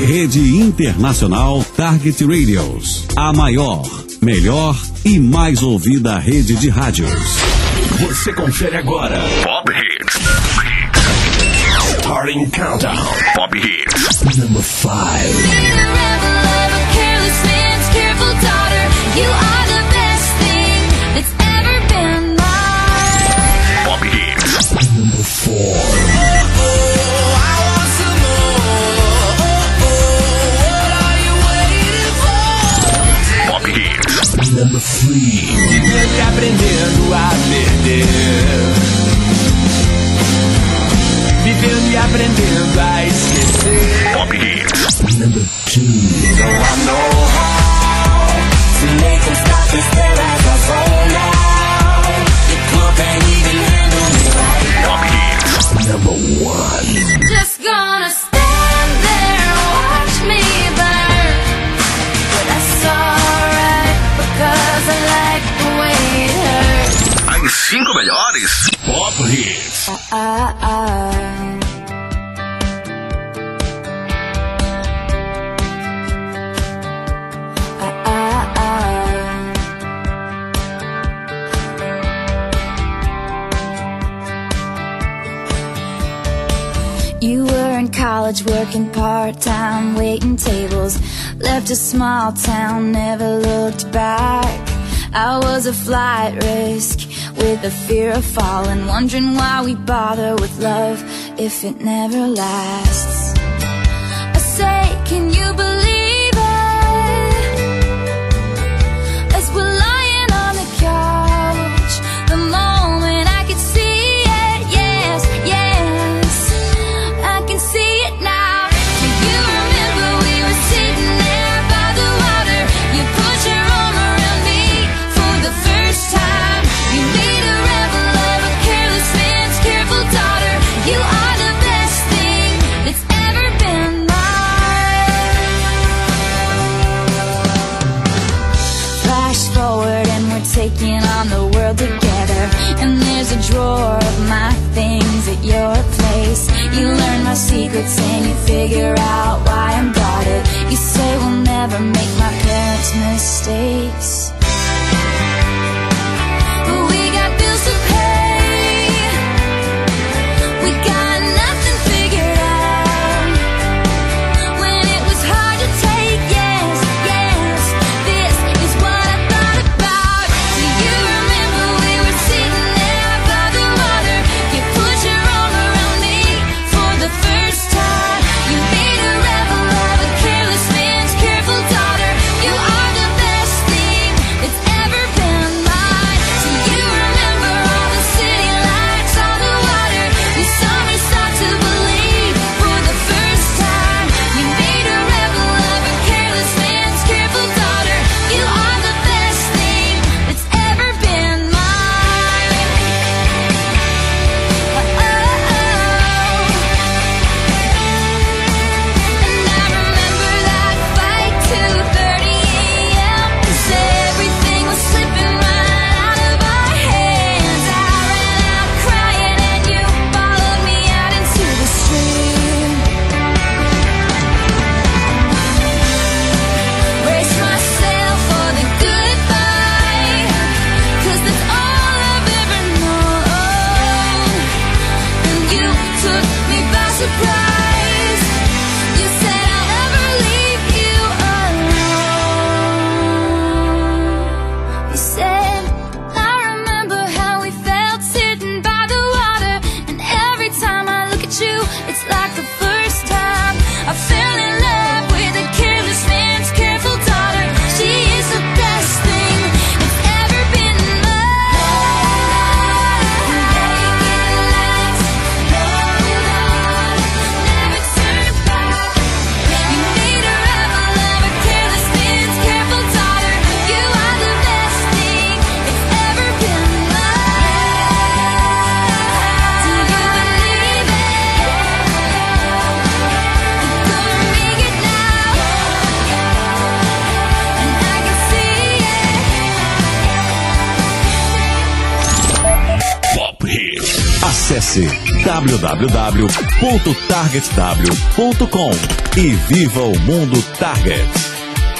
Rede Internacional Target Radios. A maior, melhor e mais ouvida rede de rádios. Você confere agora. Pop Hits. Starting Countdown. Pop Hits. Number 5. Pop Hits. Number 4. Number 3. Vivendo aprendendo a perder. Vivendo e aprendendo a esquecer. Pop Hits. Number 2. So I know how to make them stop and stare at my phone now. The club can't even handle me right. Pop Hits. Number 1. Just gonna stand there and watch me burn. But that's alright, because I like the way it hurts. As 5 melhores Pop Hits. You were in college working part-time, waiting tables. Left a small town, never looked back. I was a flight risk with the fear of falling, wondering why we bother with love if it never lasts. I say, can you believe it? As we're lying on the couch, the moment I could see it, yes, yes, I can see it now. Do you remember we were sitting there by the water? You put your arm around me for the first time. You made a rebel of a careless man's careful daughter. You are the best thing that's ever been mine. Flash forward and we're taking on the world together. And there's a drawer of my things at your place. You learn my secrets and you figure out why I'm guarded. You say we'll never make my parents' mistakes. But we got bills to pay. We got nothing figured out. When it was hard to take, yes, yes, this is what I thought about. Do you remember we were sitting there by the water? You put your arm around me for the first time. You made a rebel of a careless man's careful daughter. You are the best thing that's ever been mine. Do you remember all the city lights on the water? You saw me start to believe for the first time. You made a rebel of a careless man's careful daughter. You are the best thing that's ever been mine. And I remember that fight 2:30 a.m. 'cause everything was slipping right out of our hands. I ran out crying and you followed me out into the street. Brace myself for the goodbye, 'cause that's all I've ever known. And you took me by surprise. You said I'll never leave you alone. You said, I remember how we felt sitting by the water. And every time I look at you, it's like the first time I fell in love with a careless man's careful daughter. She is the best thing that's ever been mine. Make it last, hold on, never turn back. You made a rebel of a careless man's careful daughter. You are the best thing that's ever been mine. Do you believe it? You're gonna make it now. And I can see it. Pop Hits. Acesse www.targetw.com e viva o mundo Target.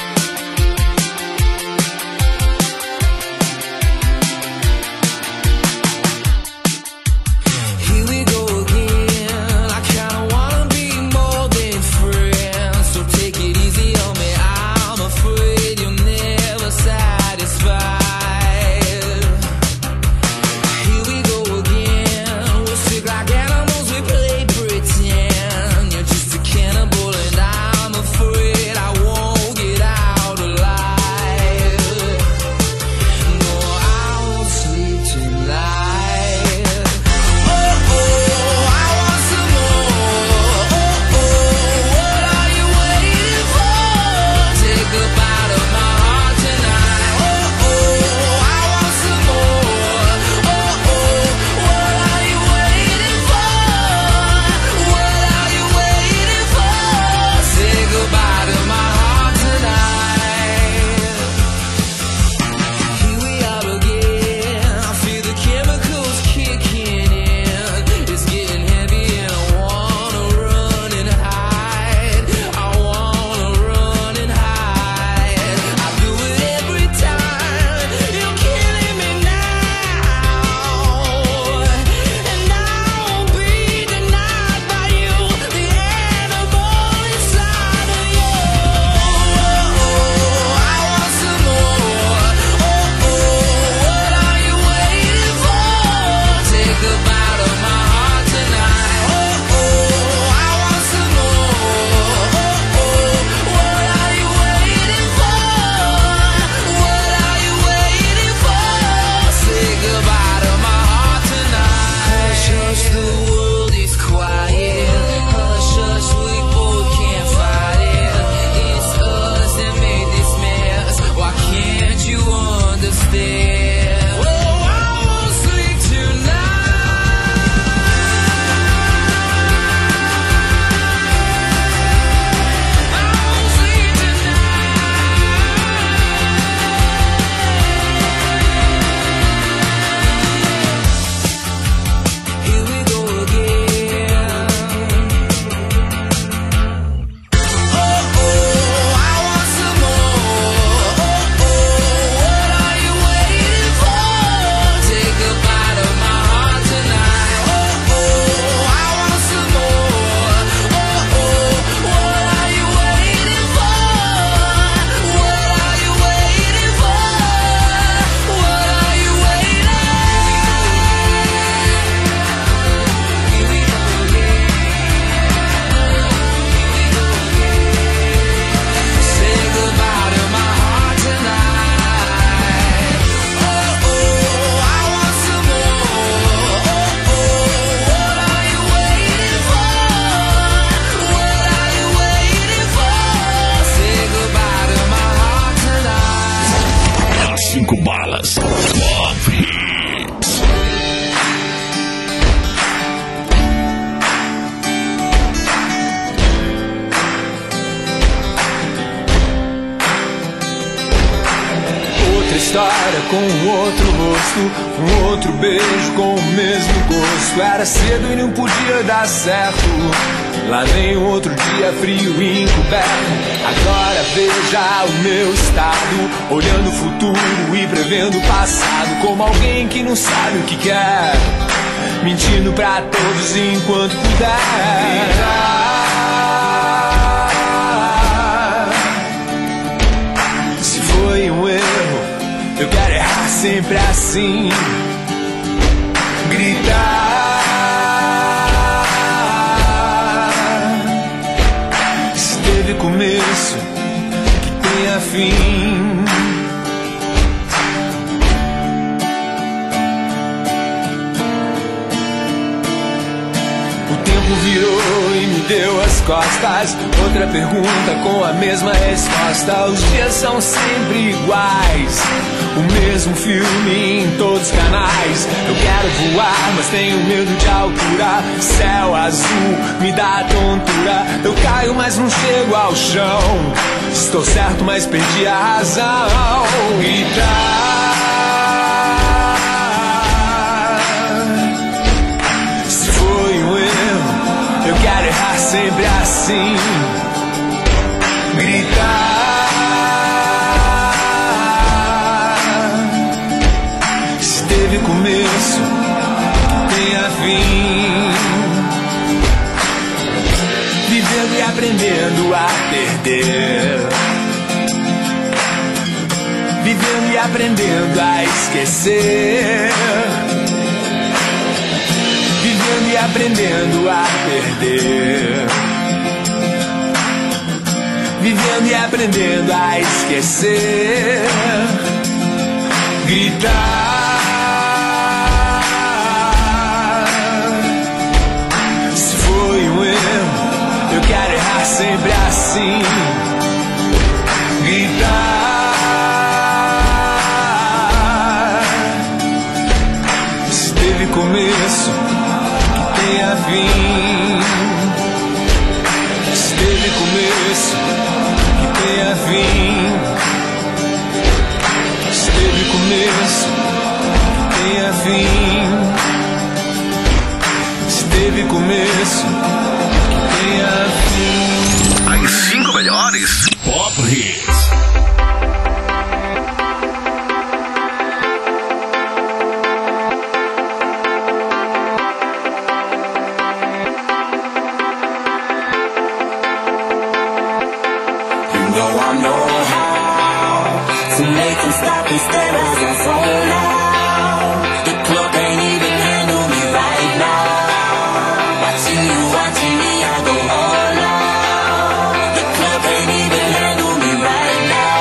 História com outro rosto, outro beijo com o mesmo gosto. Era cedo e não podia dar certo. Lá vem outro dia frio e encoberto. Agora veja o meu estado, olhando o futuro e prevendo o passado, como alguém que não sabe o que quer, mentindo pra todos enquanto puder. Se foi um erro, eu quero errar sempre assim. Gritar. Se teve começo, que tenha fim. O tempo virou e me deu as costas. Outra pergunta com a mesma resposta. Os dias são sempre iguais, o mesmo filme em todos os canais. Eu quero voar, mas tenho medo de altura. Céu azul me dá tontura. Eu caio, mas não chego ao chão. Estou certo, mas perdi a razão. Gritar. Se foi sempre assim. Gritar. Se teve começo, tenha fim. Vivendo e aprendendo a perder. Vivendo e aprendendo a esquecer. Vivendo e aprendendo a perder. Vivendo e aprendendo a esquecer. Gritar. Se foi um erro, eu quero errar sempre assim. Gritar. Se teve começo, que tenha fim. Se teve começo, que tenha fim. Se teve começo, que tenha fim. Se teve começo, que tenha fim. As 5 melhores Pop Hits. Stop and stare as I fall now. The clock ain't even handle me right now. Watching you, watching me, I go all out. The clock ain't even handle me right now.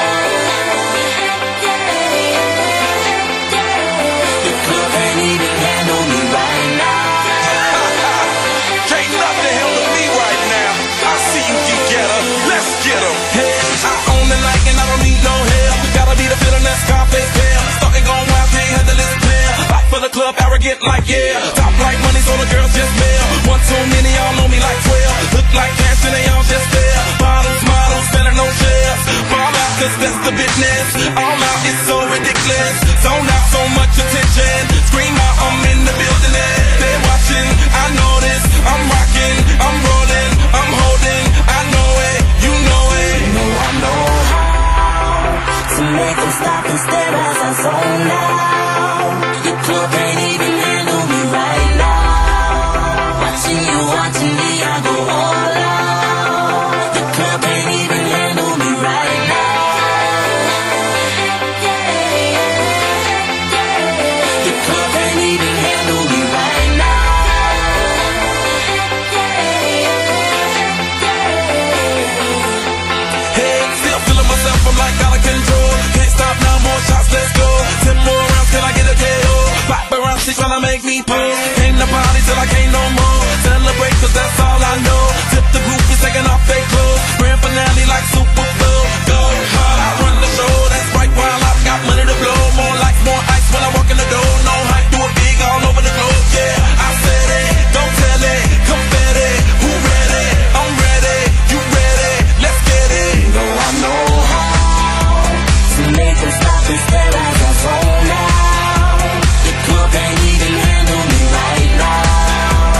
The clock ain't even handle me right now. Can't nothing handle me right now. I see you can get her, let's get her. Hey, I own the night and I don't need no help. Gotta be the feeling that's Scarface pair. Starting going wild, can't handle this pair. Back for the club, arrogant like yeah. Top like money, so the girls just mail. One too many, y'all know me like 12. Look like cash and they all just there. Bottles, models, spending no shares. Fall out, cause that's the business. All out, it's so ridiculous. Zone out, so much attention. Scream out, I'm in the building. They're watching, I know this. I'm rocking, I'm rolling, I'm holding. I know it, you know it. You know I know how to make them stop and stare as I zone out. The clock ain't even handle me right now. Watching you, watching me, I go all out. The clock ain't even handle me right now. The clock ain't even handle me right now. Hey, still feeling myself, I'm like out of control. Can't stop now, more shots, let's go. 10 more rounds till I get a KO. Pop around 6 trying to make me pull. Came to party till I can't no more. Celebrate cause that's all I know. Tip the groupies taking off their clothes. Grand finale like Super Bowl. Go hard, I run the show. That's right, while I've got money to blow. More lights, more ice when I walk in the door. No hype, do it big all over the globe. Yeah, I said it, don't tell it. Confetti, who ready? I'm ready, you ready? Let's get it. You know I know how to make them stop and stare as I zone out. The clock ain't even handle me right now.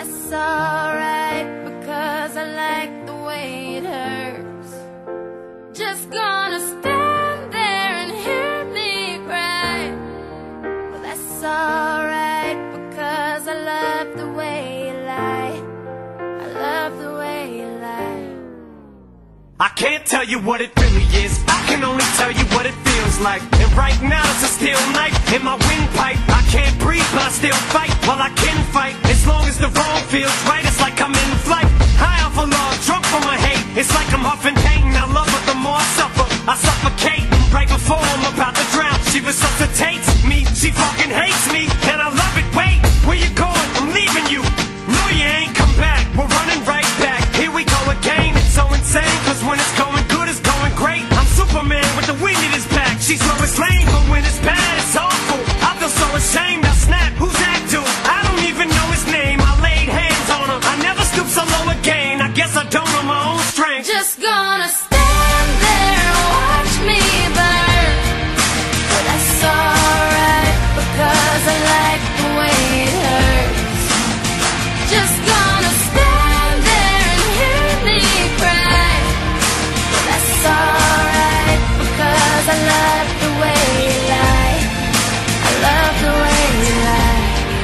that's alright, because I like the way it hurts. Just gonna stand there and hear me cry. Well, that's alright, because I love the way you lie. I love the way you lie. I can't tell you what it really is, I can only tell you what it feels like. And right now it's a steel knife in my windpipe. I can't breathe but I still fight, well I can fight. As long as the wrong feels right, it's like I'm in flight. High off of love, drunk from my hate, it's like I'm huffing pain. I love her the more I suffer, I suffocate. Right before I'm about to drown, she resuscitates me. She fucking hates me, and I love it. Wait, where you going? I'm leaving you. No, you ain't come back, we're running right back. Here we go again, it's so insane, cause when it's going good, it's going great. I'm Superman with the wind in his back. She's Lois Lane, but when it's bad, it's awful. I feel so ashamed, I snap, who's that dude? I don't even know his name, I laid hands on him. I never stoop so low again, I guess I don't know my own strength. Just gonna stand there and watch me burn. But that's alright, because I like the way it hurts. Just gonna stand there and hear me cry. But that's alright, because I love the way you lie. I love the way you lie.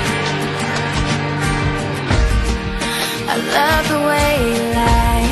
I love the way you lie.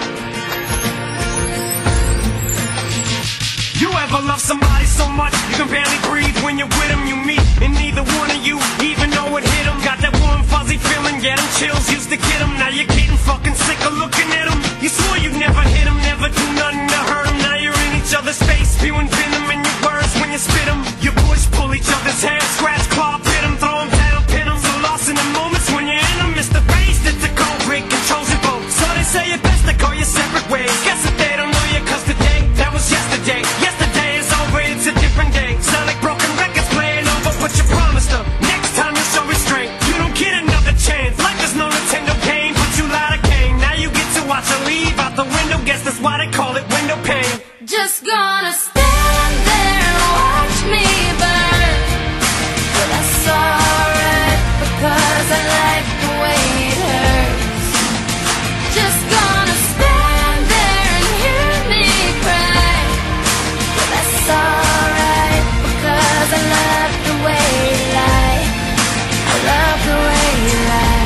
You ever love somebody so much you can barely breathe? When you're with them you meet, and neither one of you even know it hit them. Got that warm fuzzy feeling, yeah, them chills used to get them. Now you're getting fucking sick of looking at them. You swore you'd never hit them, never do nothing to hurt them. Now you're in each other's face, spewing venom in your words when you spit them. You push, pull each other's hair, scratch, claw, pit them, throw them down, pin them. So lost in the moments when you're in them, it's the face that's the culprit, controls your boat. So they say it best to go your separate ways. Guess that they don't know you, cause today, that was yesterday. Yesterday is over, it's a different day. Sound like broken records playing over, but you promised them next time you show restraint. You don't get another chance. Life is no Nintendo game, but you lied again. Now you get to watch her leave out the window. Guess that's why they call it window pane. Just gonna stand there and watch me burn. But that's alright, because I like the way it hurts. Just gonna stand there and hear me cry. But that's alright, because I love the way you lie. I love the way you lie.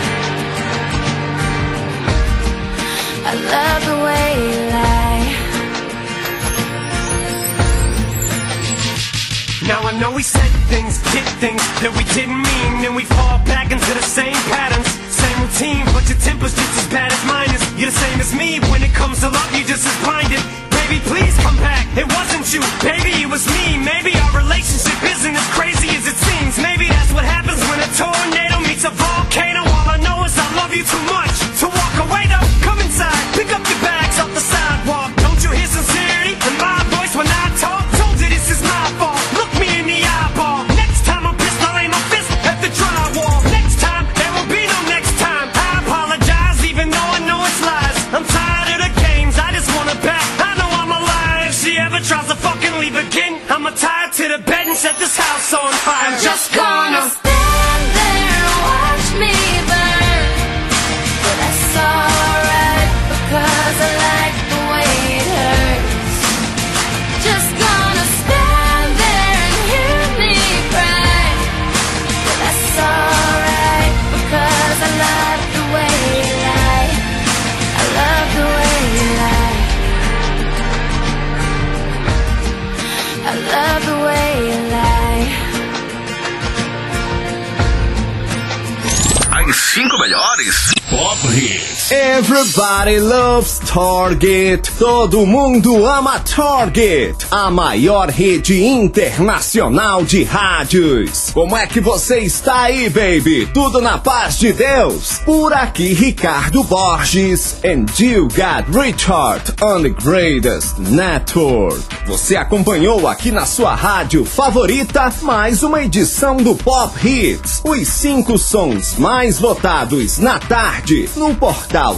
I love the way you lie. Now I know we said things, did things that we didn't mean, and we fall back into the same patterns, same routine, but your temper's just as bad as mine is. You're the same as me, when it comes to love, you're just as blinded. Baby, please come back, it wasn't you, baby, it was me. Maybe our relationship isn't as crazy as it seems. Maybe that's what happens when a tornado meets a volcano. All I know is I love you too much to walk away though. Come inside, pick up your bags off the sidewalk. Don't you hear sincerity in my voice when I talk? Told you this is my fault, look me in the eyeball. Next time I'm pissed, I'll aim my fist at the drywall. Next time, there will be no next time. I apologize even though I know it's lies. I'm tired of the games, I just want her back. I know I'm a liar, if she ever tries to fucking leave again, I'ma tie her to the bed and set this house on fire. I'm just gonna stand there and watch me burn. But that's alright, because I like the way it hurts. Just gonna stand there and hear me cry. But that's alright, because I love the way you lie. I love the way you lie. I love the way you lie. As 5 melhores Pop Hits. Everybody loves Target. Todo mundo ama Target, a maior rede internacional de rádios. Como é que você está aí, baby? Tudo na paz de Deus? Por aqui, Ricardo Borges, and you got Richard on the greatest network. Você acompanhou aqui na sua rádio favorita mais uma edição do Pop Hits, os 5 sons mais votados lançados na tarde no portal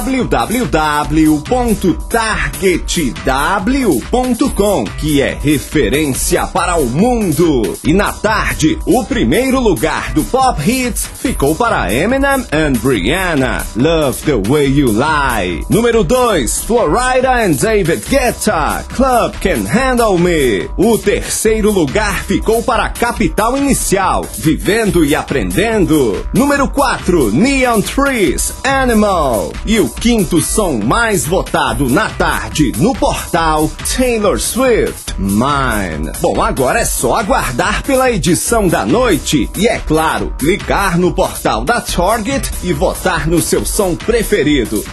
www.targetw.com, que é referência para o mundo. E na tarde, o primeiro lugar do Pop Hits ficou para Eminem and Rihanna, Love the Way You Lie. Número 2, Florida and David Guetta, Club Can Handle Me. O terceiro lugar ficou para Capital Inicial, Vivendo e Aprendendo. Número 4, Neon Trees, Animal. E o quinto som mais votado na tarde no portal, Taylor Swift, Mine. Bom, agora é só aguardar pela edição da noite e, é claro, clicar no portal da Target e votar no seu som preferido,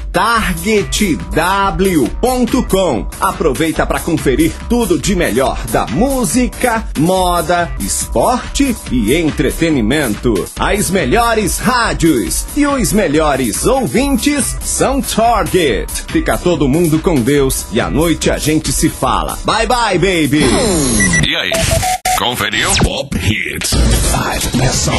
targetw.com. Aproveita para conferir tudo de melhor da música, moda, esporte e entretenimento. As melhores rádios e os melhores ouvintes são Target. Fica todo mundo com Deus e à noite a gente se fala. Bye bye, baby! E aí? Conferiu? Pop Hits. That's all.